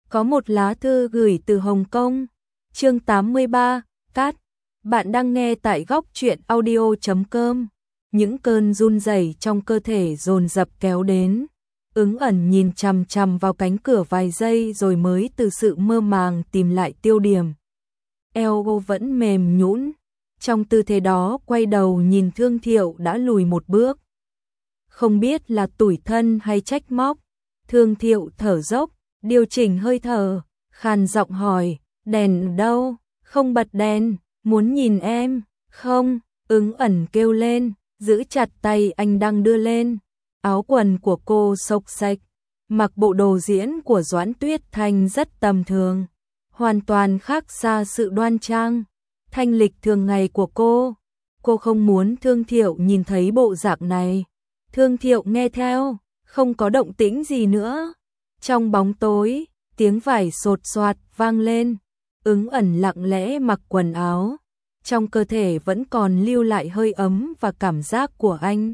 Có một lá thư gửi từ Hồng Kông. Chương 83, cắt. Bạn đang nghe tại góc truyện audio.com. Những cơn run rẩy trong cơ thể dồn dập kéo đến. Ứng ẩn nhìn chằm chằm vào cánh cửa vài giây rồi mới từ sự mơ màng tìm lại tiêu điểm. Eo cô vẫn mềm nhũn. Trong tư thế đó quay đầu nhìn Thương Thiệu đã lùi một bước. Không biết là tủi thân hay trách móc. Thương Thiệu thở dốc, điều chỉnh hơi thở, khàn giọng hỏi, đèn đâu? Không bật đèn, muốn nhìn em. Không, Ứng ẩn kêu lên, giữ chặt tay anh đang đưa lên. Áo quần của cô xộc xệch, mặc bộ đồ diễn của Doãn Tuyết Thanh rất tầm thường, hoàn toàn khác xa sự đoan trang, thanh lịch thường ngày của cô. Cô không muốn Thương Thiệu nhìn thấy bộ dạng này. Thương Thiệu nghe theo, không có động tĩnh gì nữa. Trong bóng tối, tiếng vải sột soạt vang lên. Ứng ẩn lặng lẽ mặc quần áo, trong cơ thể vẫn còn lưu lại hơi ấm và cảm giác của anh.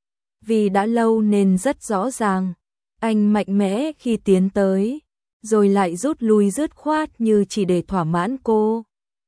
Vì đã lâu nên rất rõ ràng, anh mạnh mẽ khi tiến tới, rồi lại rút lui dứt khoát như chỉ để thỏa mãn cô.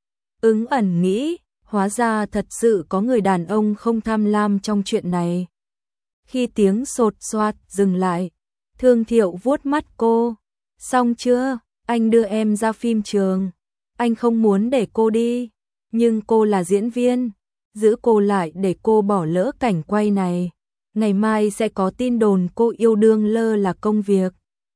Ứng ẩn nghĩ, hóa ra thật sự có người đàn ông không tham lam trong chuyện này. Khi tiếng sột soạt dừng lại, Thương Thiệu vuốt mắt cô. Xong chưa? Anh đưa em ra phim trường. Anh không muốn để cô đi, nhưng cô là diễn viên, giữ cô lại để cô bỏ lỡ cảnh quay này. Ngày mai sẽ có tin đồn cô yêu đương lơ là công việc.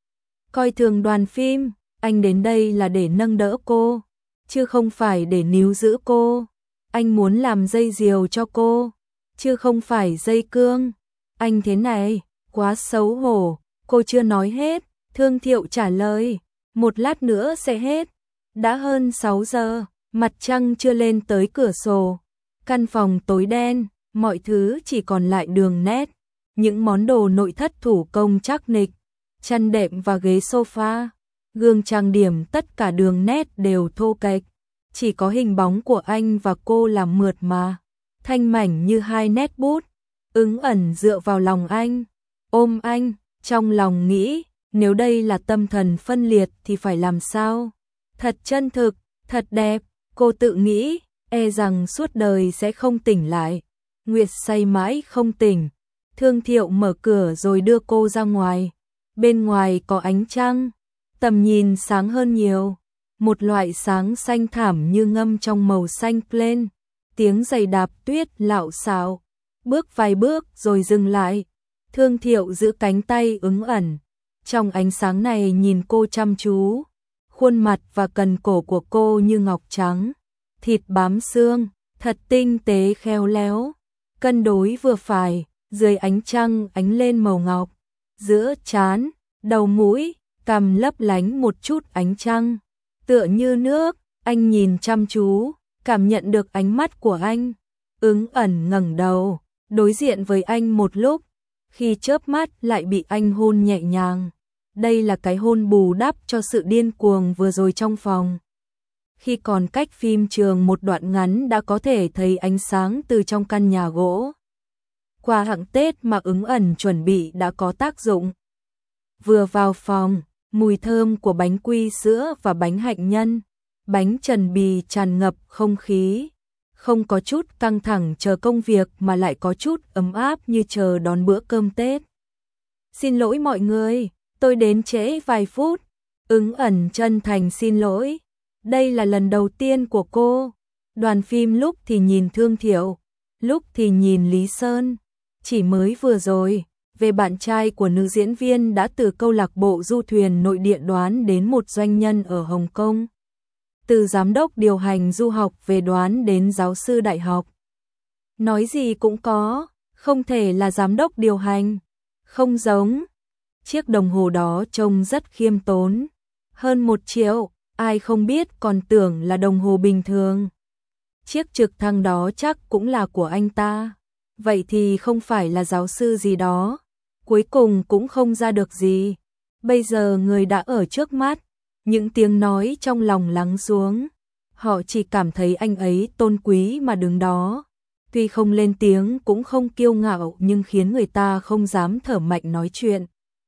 Coi thường đoàn phim, anh đến đây là để nâng đỡ cô, chứ không phải để níu giữ cô. Anh muốn làm dây diều cho cô, chứ không phải dây cương. Anh thế này, quá xấu hổ. Cô chưa nói hết, Thương Thiệu trả lời, một lát nữa sẽ hết. Đã hơn 6 giờ, mặt trăng chưa lên tới cửa sổ. Căn phòng tối đen, mọi thứ chỉ còn lại đường nét. Những món đồ nội thất thủ công chắc nịch, chăn đệm và ghế sofa, gương trang điểm, tất cả đường nét đều thô kệch. Chỉ có hình bóng của anh và cô là mượt mà, thanh mảnh như hai nét bút. Ứng ẩn dựa vào lòng anh, ôm anh, trong lòng nghĩ, nếu đây là tâm thần phân liệt thì phải làm sao? Thật chân thực, thật đẹp, cô tự nghĩ, e rằng suốt đời sẽ không tỉnh lại. Nguyệt say mãi không tỉnh. Thương Thiệu mở cửa rồi đưa cô ra ngoài. Bên ngoài có ánh trăng, tầm nhìn sáng hơn nhiều. Một loại sáng xanh thẳm như ngâm trong màu xanh plain. Tiếng giày đạp tuyết lạo xạo. Bước vài bước rồi dừng lại. Thương Thiệu giữ cánh tay Ứng ẩn. Trong ánh sáng này nhìn cô chăm chú. Khuôn mặt và cần cổ của cô như ngọc trắng. Thịt bám xương, thật tinh tế khéo léo. Cân đối vừa phải, dưới ánh trăng ánh lên màu ngọc. Giữa trán, đầu mũi, cằm lấp lánh một chút ánh trăng. Tựa như nước, anh nhìn chăm chú, cảm nhận được ánh mắt của anh. Ứng ẩn ngẩng đầu, đối diện với anh một lúc. Khi chớp mắt lại bị anh hôn nhẹ nhàng. Đây là cái hôn bù đắp cho sự điên cuồng vừa rồi trong phòng. Khi còn cách phim trường một đoạn ngắn đã có thể thấy ánh sáng từ trong căn nhà gỗ. Quà tặng Tết mà Ứng ẩn chuẩn bị đã có tác dụng. Vừa vào phòng, mùi thơm của bánh quy sữa và bánh hạnh nhân, bánh trần bì tràn ngập không khí. Không có chút căng thẳng chờ công việc mà lại có chút ấm áp như chờ đón bữa cơm Tết. Xin lỗi mọi người, tôi đến trễ vài phút. Ứng ẩn chân thành xin lỗi. Đây là lần đầu tiên của cô. Đoàn phim lúc thì nhìn Thương Thiệu, lúc thì nhìn Lý Sơn. Chỉ mới vừa rồi, về bạn trai của nữ diễn viên đã từ câu lạc bộ du thuyền nội địa đoán đến một doanh nhân ở Hồng Kông. Từ giám đốc điều hành du học về đoán đến giáo sư đại học. Nói gì cũng có, không thể là giám đốc điều hành. Không giống. Chiếc đồng hồ đó trông rất khiêm tốn. Hơn 1 triệu, ai không biết còn tưởng là đồng hồ bình thường. Chiếc trực thăng đó chắc cũng là của anh ta. Vậy thì không phải là giáo sư gì đó. Cuối cùng cũng không ra được gì. Bây giờ người đã ở trước mắt. Những tiếng nói trong lòng lắng xuống. Họ chỉ cảm thấy anh ấy tôn quý mà đứng đó. Tuy không lên tiếng cũng không kiêu ngạo nhưng khiến người ta không dám thở mạnh nói chuyện.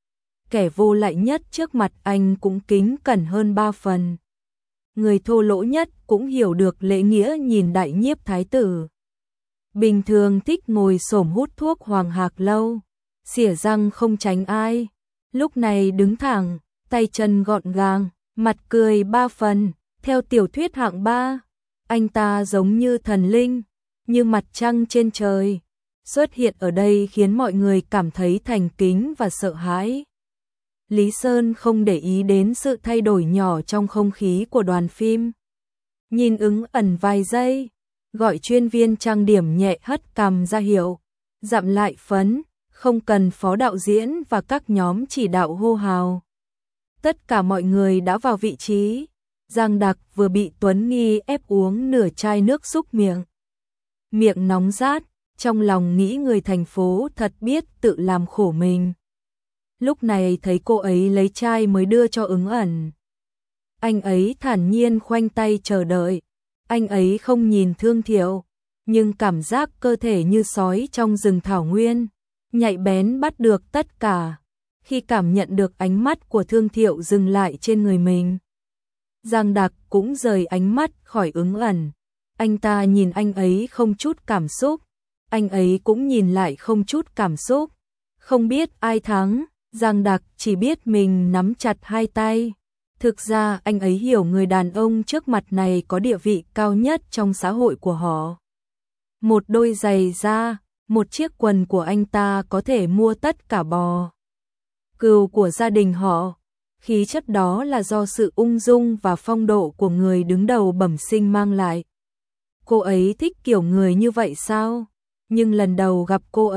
kẻ vô lại nhất trước mặt anh cũng kính cẩn hơn 3 phần. Người thô lỗ nhất cũng hiểu được lễ nghĩa nhìn đại nhiếp thái tử. Bình thường thích ngồi xổm hút thuốc hoàng hạc lâu, xỉa răng không tránh ai. Lúc này đứng thẳng, tay chân gọn gàng, mặt cười 3 phần, theo tiểu thuyết hạng 3. Anh ta giống như thần linh, như mặt trăng trên trời. Xuất hiện ở đây khiến mọi người cảm thấy thành kính và sợ hãi. Lý Sơn không để ý đến sự thay đổi nhỏ trong không khí của đoàn phim. Nhìn Ứng Ẩn vài giây, gọi chuyên viên trang điểm nhẹ hất cằm ra hiệu, dặm lại phấn, không cần phó đạo diễn và các nhóm chỉ đạo hô hào. Tất cả mọi người đã vào vị trí. Giang Đặc vừa bị Tuấn Nghi ép uống nửa chai nước súc miệng. Miệng nóng rát, trong lòng nghĩ người thành phố thật biết tự làm khổ mình. Lúc này thấy cô ấy lấy chai mới đưa cho Ứng Ẩn. Anh ấy thản nhiên khoanh tay chờ đợi. Anh ấy không nhìn Thương Thiệu, nhưng cảm giác cơ thể như sói trong rừng thảo nguyên, nhạy bén bắt được tất cả. Khi cảm nhận được ánh mắt của Thương Thiệu dừng lại trên người mình, Giang Đặc cũng rời ánh mắt khỏi Ứng Ẩn. Anh ta nhìn anh ấy không chút cảm xúc, anh ấy cũng nhìn lại không chút cảm xúc. Không biết ai thắng, Giang Đặc chỉ biết mình nắm chặt hai tay. Thực ra anh ấy hiểu người đàn ông trước mặt này có địa vị cao nhất trong xã hội của họ. Một đôi giày da, một chiếc quần của anh ta có thể mua tất cả bò cừu của gia đình họ. Khí chất đó là do sự ung dung và phong độ của người đứng đầu bẩm sinh mang lại. Cô ấy thích kiểu người như vậy sao? Nhưng lần đầu gặp cô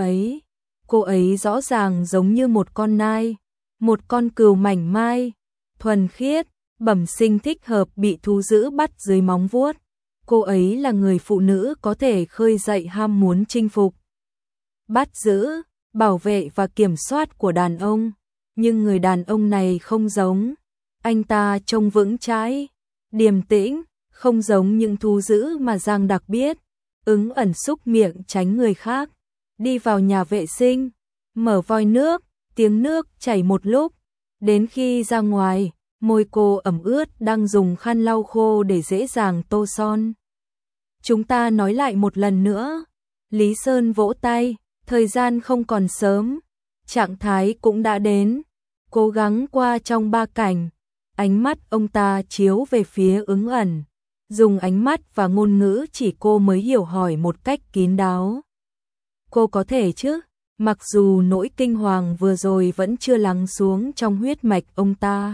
ấy rõ ràng giống như một con nai, một con cừu mảnh mai, thuần khiết, bẩm sinh thích hợp bị thú dữ bắt dưới móng vuốt. Cô ấy là người phụ nữ có thể khơi dậy ham muốn chinh phục, bắt giữ, bảo vệ và kiểm soát của đàn ông. Nhưng người đàn ông này không giống. Anh ta trông vững chãi, điềm tĩnh, không giống những thú dữ mà Giang Đặc biết. Ứng Ẩn xúc miệng tránh người khác, đi vào nhà vệ sinh, mở vòi nước, tiếng nước chảy một lúc. Đến khi ra ngoài, môi cô ẩm ướt đang dùng khăn lau khô để dễ dàng tô son. Chúng ta nói lại một lần nữa. Lý Sơn vỗ tay, thời gian không còn sớm, trạng thái cũng đã đến. Cố gắng qua trong 3 cảnh. Ánh mắt ông ta chiếu về phía Ứng Ẩn, dùng ánh mắt và ngôn ngữ chỉ cô mới hiểu hỏi một cách kín đáo. Cô có thể chứ? Mặc dù nỗi kinh hoàng vừa rồi vẫn chưa lắng xuống trong huyết mạch ông ta.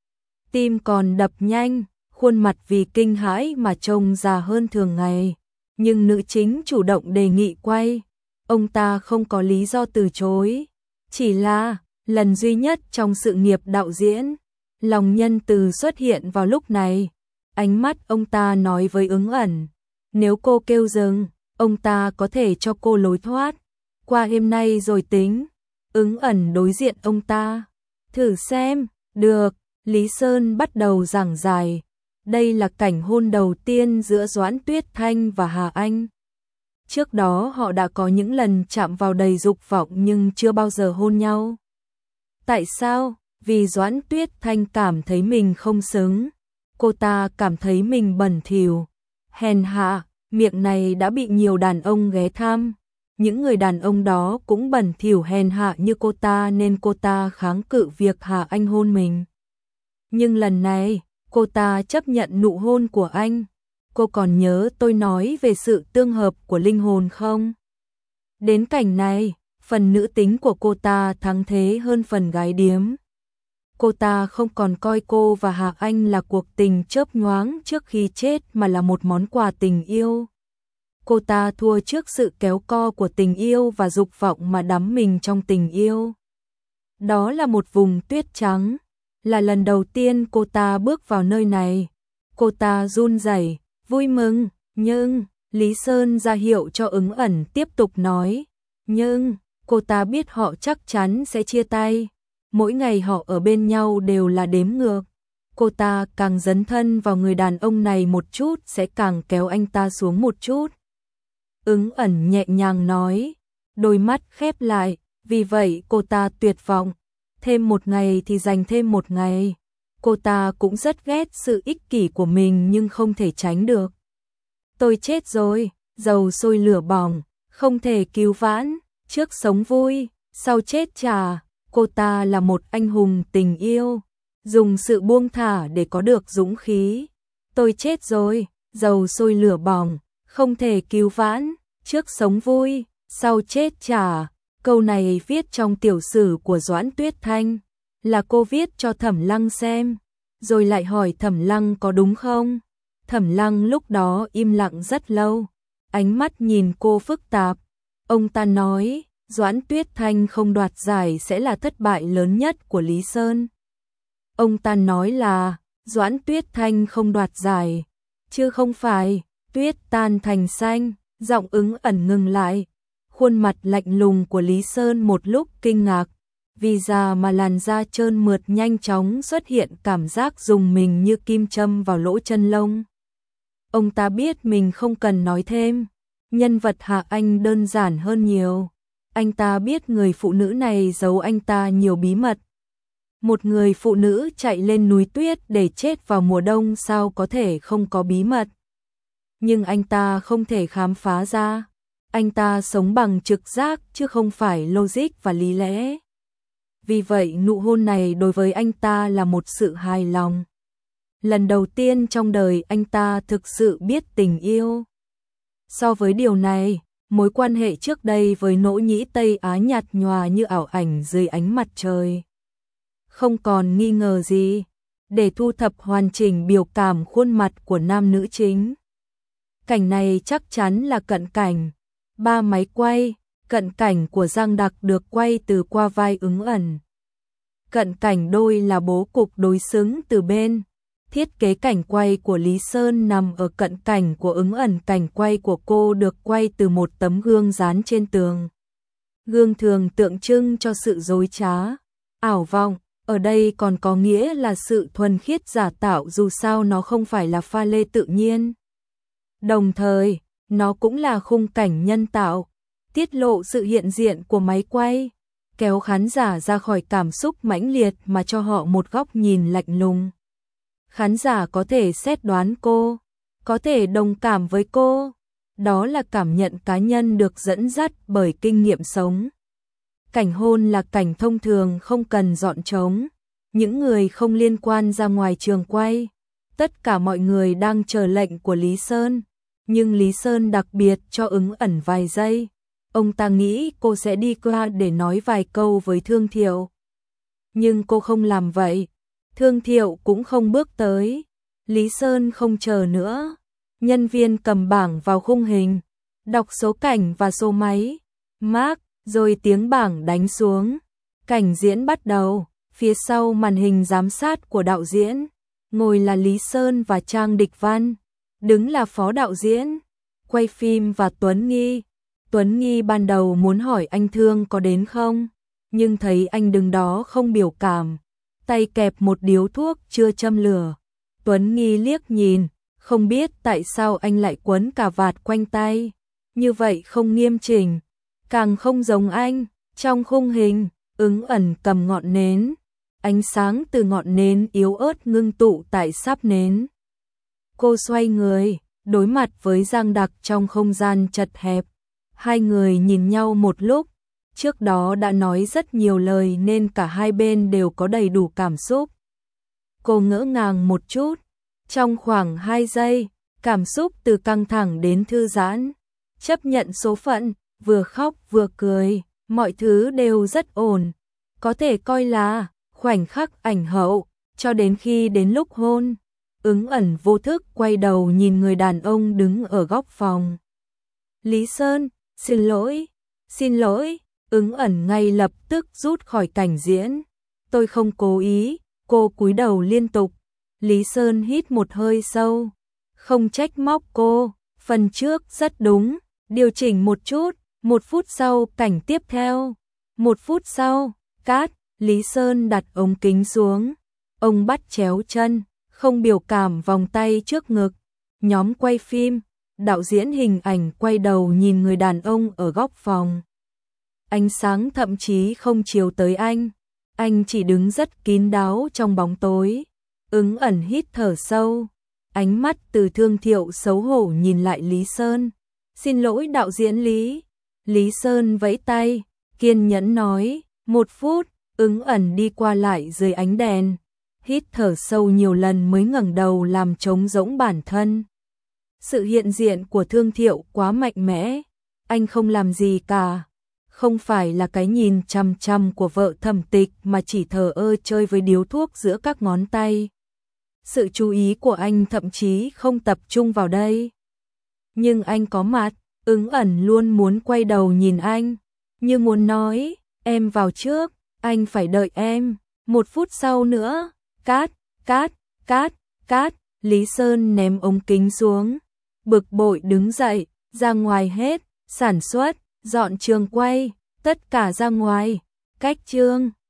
Tim còn đập nhanh, khuôn mặt vì kinh hãi mà trông già hơn thường ngày. Nhưng nữ chính chủ động đề nghị quay. Ông ta không có lý do từ chối. Chỉ là lần duy nhất trong sự nghiệp đạo diễn, lòng nhân từ xuất hiện vào lúc này. Ánh mắt ông ta nói với Ứng Ẩn, nếu cô kêu dừng, ông ta có thể cho cô lối thoát. Qua đêm nay rồi tính. Ứng Ẩn đối diện ông ta. Thử xem, được. Lý Sơn bắt đầu giảng giải. Đây là cảnh hôn đầu tiên giữa Doãn Tuyết Thanh và Hà Anh. Trước đó họ đã có những lần chạm vào đầy dục vọng nhưng chưa bao giờ hôn nhau. Tại sao? Vì Doãn Tuyết Thanh cảm thấy mình không xứng. Cô ta cảm thấy mình bẩn thỉu, hèn hạ, miệng này đã bị nhiều đàn ông ghé thăm. Những người đàn ông đó cũng bẩn thỉu hèn hạ như cô ta nên cô ta kháng cự việc Hà Anh hôn mình. Nhưng lần này, cô ta chấp nhận nụ hôn của anh. Cô còn nhớ tôi nói về sự tương hợp của linh hồn không? Đến cảnh này, phần nữ tính của cô ta thắng thế hơn phần gái điếm. Cô ta không còn coi cô và Hà Anh là cuộc tình chớp nhoáng trước khi chết mà là một món quà tình yêu. Cô ta thua trước sự kéo co của tình yêu và dục vọng mà đắm mình trong tình yêu. Đó là một vùng tuyết trắng. Là lần đầu tiên cô ta bước vào nơi này. Cô ta run rẩy, vui mừng, nhưng Lý Sơn ra hiệu cho Ứng Ẩn tiếp tục nói. Nhưng cô ta biết họ chắc chắn sẽ chia tay. Mỗi ngày họ ở bên nhau đều là đếm ngược. Cô ta càng dấn thân vào người đàn ông này một chút sẽ càng kéo anh ta xuống một chút. Ứng Ẩn nhẹ nhàng nói, đôi mắt khép lại, vì vậy cô ta tuyệt vọng. thêm một ngày thì dành thêm một ngày. Cô ta cũng rất ghét sự ích kỷ của mình nhưng không thể tránh được. Tôi chết rồi, dầu sôi lửa bỏng, không thể cứu vãn, trước sống vui, sau chết chà. Cô ta là một anh hùng tình yêu, dùng sự buông thả để có được dũng khí. Tôi chết rồi, dầu sôi lửa bỏng, không thể cứu vãn, trước sống vui, sau chết chà. Câu này viết trong tiểu sử của Doãn Tuyết Thanh, là cô viết cho Thẩm Lăng xem, rồi lại hỏi Thẩm Lăng có đúng không? Thẩm Lăng lúc đó im lặng rất lâu, ánh mắt nhìn cô phức tạp. Ông ta nói, Doãn Tuyết Thanh không đoạt giải sẽ là thất bại lớn nhất của Lý Sơn. Ông ta nói là, Doãn Tuyết Thanh không đoạt giải, chứ không phải, tuyết tan thành xanh. Giọng Ứng Ẩn ngừng lại. Khuôn mặt lạnh lùng của Lý Sơn một lúc kinh ngạc, vì già mà làn da trơn mượt nhanh chóng xuất hiện cảm giác rùng mình như kim châm vào lỗ chân lông. Ông ta biết mình không cần nói thêm, nhân vật Hạ Anh đơn giản hơn nhiều. Anh ta biết người phụ nữ này giấu anh ta nhiều bí mật. Một người phụ nữ chạy lên núi tuyết để chết vào mùa đông sao có thể không có bí mật. Nhưng anh ta không thể khám phá ra. Anh ta sống bằng trực giác chứ không phải logic và lý lẽ. Vì vậy nụ hôn này đối với anh ta là một sự hài lòng. Lần đầu tiên trong đời anh ta thực sự biết tình yêu. So với điều này, mối quan hệ trước đây với Nỗ Nhĩ Tây Á nhạt nhòa như ảo ảnh dưới ánh mặt trời. Không còn nghi ngờ gì, để thu thập hoàn chỉnh biểu cảm khuôn mặt của nam nữ chính. Cảnh này chắc chắn là cận cảnh. 3 máy quay, cận cảnh của Giang Đặc được quay từ qua vai Ứng Ẩn. Cận cảnh đôi là bố cục đối xứng từ bên. Thiết kế cảnh quay của Lý Sơn nằm ở cận cảnh của Ứng Ẩn, cảnh quay của cô được quay từ một tấm gương dán trên tường. Gương thường tượng trưng cho sự dối trá, ảo vọng, ở đây còn có nghĩa là sự thuần khiết giả tạo dù sao nó không phải là pha lê tự nhiên. Đồng thời, nó cũng là khung cảnh nhân tạo, tiết lộ sự hiện diện của máy quay, kéo khán giả ra khỏi cảm xúc mãnh liệt mà cho họ một góc nhìn lạnh lùng. Khán giả có thể xét đoán cô, có thể đồng cảm với cô, đó là cảm nhận cá nhân được dẫn dắt bởi kinh nghiệm sống. Cảnh hôn là cảnh thông thường không cần dọn trống, những người không liên quan ra ngoài trường quay, tất cả mọi người đang chờ lệnh của Lý Sơn. Nhưng Lý Sơn đặc biệt cho Ứng Ẩn vài giây. Ông ta nghĩ cô sẽ đi qua để nói vài câu với Thương Thiệu. Nhưng cô không làm vậy. Thương Thiệu cũng không bước tới. Lý Sơn không chờ nữa. Nhân viên cầm bảng vào khung hình, đọc số cảnh và số máy. Mark, rồi tiếng bảng đánh xuống. Cảnh diễn bắt đầu. Phía sau màn hình giám sát của đạo diễn, ngồi là Lý Sơn và Trang Địch Văn. Đứng là phó đạo diễn, quay phim và Tuấn Nghi. Tuấn Nghi ban đầu muốn hỏi anh Thương có đến không, nhưng thấy anh đứng đó không biểu cảm, tay kẹp một điếu thuốc chưa châm lửa. Tuấn Nghi liếc nhìn, không biết tại sao anh lại quấn cà vạt quanh tay, như vậy không nghiêm chỉnh, càng không giống anh. Trong khung hình, Ứng Ẩn cầm ngọn nến, ánh sáng từ ngọn nến yếu ớt ngưng tụ tại sáp nến. Cô xoay người, đối mặt với Giang Đặc trong không gian chật hẹp. Hai người nhìn nhau một lúc, trước đó đã nói rất nhiều lời nên cả hai bên đều có đầy đủ cảm xúc. Cô ngỡ ngàng một chút, trong khoảng 2 giây, cảm xúc từ căng thẳng đến thư giãn. Chấp nhận số phận, vừa khóc vừa cười, mọi thứ đều rất ổn. Có thể coi là khoảnh khắc ảnh hậu, cho đến khi đến lúc hôn. Ứng Ẩn vô thức quay đầu nhìn người đàn ông đứng ở góc phòng. Lý Sơn, xin lỗi, xin lỗi. Ứng Ẩn ngay lập tức rút khỏi cảnh diễn. Tôi không cố ý. Cô cúi đầu liên tục. Lý Sơn hít một hơi sâu. Không trách móc cô, phần trước rất đúng, điều chỉnh một chút. 1 phút sau cảnh tiếp theo. 1 phút sau, cát. Lý Sơn đặt ống kính xuống. Ông bắt chéo chân, không biểu cảm vòng tay trước ngực. Nhóm quay phim, đạo diễn hình ảnh quay đầu nhìn người đàn ông ở góc phòng. Ánh sáng thậm chí không chiếu tới anh. Anh chỉ đứng rất kín đáo trong bóng tối. Ứng ẩn hít thở sâu, ánh mắt từ Thương Thiệu xấu hổ nhìn lại Lý Sơn. Xin lỗi đạo diễn Lý. Lý Sơn vẫy tay, kiên nhẫn nói, 1 phút. Ứng ẩn đi qua lại dưới ánh đèn, hít thở sâu nhiều lần mới ngẩng đầu làm trống rỗng bản thân. Sự hiện diện của Thương Thiệu quá mạnh mẽ, anh không làm gì cả. Không phải là cái nhìn chằm chằm của vợ Thẩm Tịch mà chỉ thờ ơ chơi với điếu thuốc giữa các ngón tay. Sự chú ý của anh thậm chí không tập trung vào đây. Nhưng anh có mặt, Ứng ẩn luôn muốn quay đầu nhìn anh, như muốn nói, em vào trước, anh phải đợi em, 1 phút sau nữa, cát, cát, cát, cát, Lý Sơn ném ống kính xuống, bực bội đứng dậy, ra ngoài hết, sản xuất, dọn trường quay, tất cả ra ngoài, cách chương.